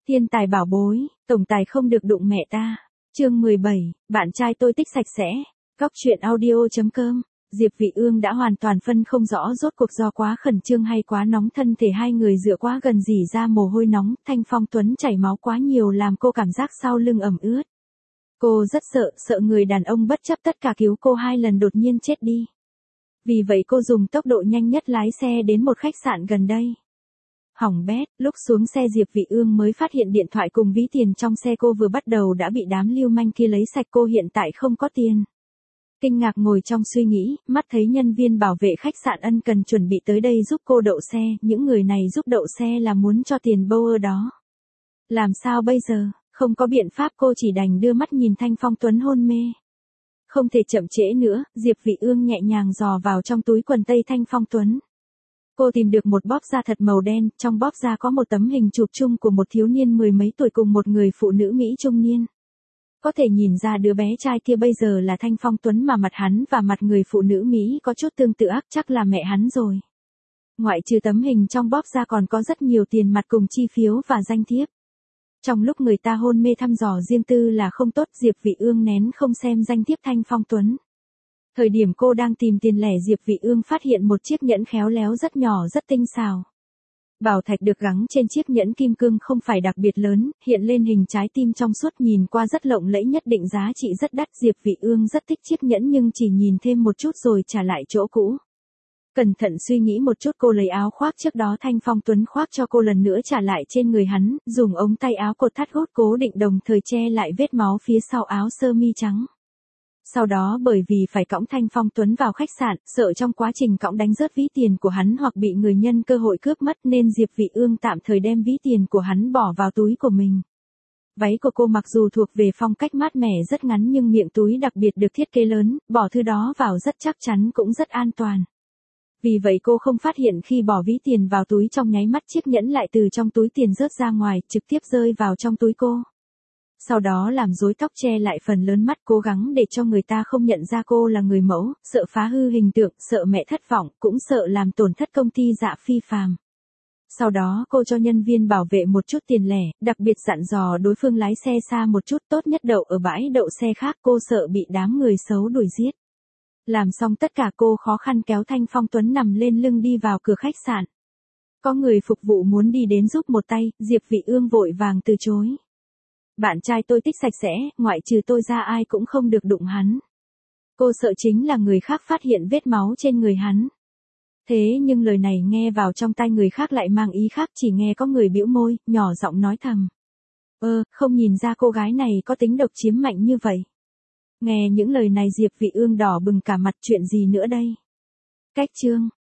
Thiên tài bảo bối, tổng tài không được đụng mẹ ta. Chương 17, bạn trai tôi tích sạch sẽ. Góc truyện audio.com. Diệp Vị Ương đã hoàn toàn phân không rõ rốt cuộc do quá khẩn trương hay quá nóng, thân thể hai người dựa quá gần rỉ ra mồ hôi nóng, Thanh Phong Tuấn chảy máu quá nhiều làm cô cảm giác sau lưng ẩm ướt. Cô rất sợ người đàn ông bất chấp tất cả cứu cô 2 lần đột nhiên chết đi. Vì vậy cô dùng tốc độ nhanh nhất lái xe đến một khách sạn gần đây. Hỏng bét, lúc xuống xe Diệp Vị Ương mới phát hiện điện thoại cùng ví tiền trong xe cô vừa bắt đầu đã bị đám lưu manh kia lấy sạch, cô hiện tại không có tiền. Kinh ngạc ngồi trong suy nghĩ, mắt thấy nhân viên bảo vệ khách sạn ân cần chuẩn bị tới đây giúp cô đậu xe, những người này giúp đậu xe là muốn cho tiền Bauer đó. Làm sao bây giờ, không có biện pháp, cô chỉ đành đưa mắt nhìn Thanh Phong Tuấn hôn mê. Không thể chậm trễ nữa, Diệp Vị Ương nhẹ nhàng dò vào trong túi quần tây Thanh Phong Tuấn. Cô tìm được một bóp da thật màu đen, trong bóp da có một tấm hình chụp chung của một thiếu niên 10 mấy tuổi cùng một người phụ nữ Mỹ trung niên. Có thể nhìn ra đứa bé trai kia bây giờ là Thanh Phong Tuấn mà mặt hắn và mặt người phụ nữ Mỹ có chút tương tự, chắc là mẹ hắn rồi. Ngoại trừ tấm hình trong bóp da còn có rất nhiều tiền mặt cùng chi phiếu và danh thiếp. Trong lúc người ta hôn mê thăm dò riêng tư là không tốt, Diệp Vị Ương nén không xem danh thiếp Thanh Phong Tuấn. Thời điểm cô đang tìm tiền lẻ, Diệp Vị Ương phát hiện một chiếc nhẫn khéo léo rất nhỏ rất tinh xảo. Bảo thạch được gắn trên chiếc nhẫn kim cương không phải đặc biệt lớn, hiện lên hình trái tim trong suốt, nhìn qua rất lộng lẫy, nhất định giá trị rất đắt. Diệp Vị Ương rất thích chiếc nhẫn nhưng chỉ nhìn thêm một chút rồi trả lại chỗ cũ. Cẩn thận suy nghĩ một chút, cô lấy áo khoác trước đó Thanh Phong Tuấn khoác cho cô lần nữa trả lại trên người hắn, dùng ống tay áo cột thắt gót cố định đồng thời che lại vết máu phía sau áo sơ mi trắng. Sau đó bởi vì phải cõng Thanh Phong Tuấn vào khách sạn, sợ trong quá trình cõng đánh rớt ví tiền của hắn hoặc bị người nhân cơ hội cướp mất nên Diệp Vị Ương tạm thời đem ví tiền của hắn bỏ vào túi của mình. Váy của cô mặc dù thuộc về phong cách mát mẻ rất ngắn nhưng miệng túi đặc biệt được thiết kế lớn, bỏ thứ đó vào rất chắc chắn cũng rất an toàn. Vì vậy cô không phát hiện khi bỏ ví tiền vào túi, trong nháy mắt chiếc nhẫn lại từ trong túi tiền rớt ra ngoài, trực tiếp rơi vào trong túi cô. Sau đó làm rối tóc che lại phần lớn mắt, cố gắng để cho người ta không nhận ra cô là người mẫu, sợ phá hư hình tượng, sợ mẹ thất vọng, cũng sợ làm tổn thất công ty Dạ Phi Phàm. Sau đó cô cho nhân viên bảo vệ một chút tiền lẻ, đặc biệt dặn dò đối phương lái xe xa một chút, tốt nhất đậu ở bãi đậu xe khác, cô sợ bị đám người xấu đuổi giết. Làm xong tất cả cô khó khăn kéo Thanh Phong Tuấn nằm lên lưng đi vào cửa khách sạn. Có người phục vụ muốn đi đến giúp một tay, Diệp Vị Ương vội vàng từ chối. Bạn trai tôi tích sạch sẽ, ngoại trừ tôi ra ai cũng không được đụng hắn. Cô sợ chính là người khác phát hiện vết máu trên người hắn. Thế nhưng lời này nghe vào trong tai người khác lại mang ý khác, chỉ nghe có người bĩu môi, nhỏ giọng nói thầm. Không nhìn ra cô gái này có tính độc chiếm mạnh như vậy. Nghe những lời này Diệp Vị Ương đỏ bừng cả mặt, chuyện gì nữa đây? Cách chương.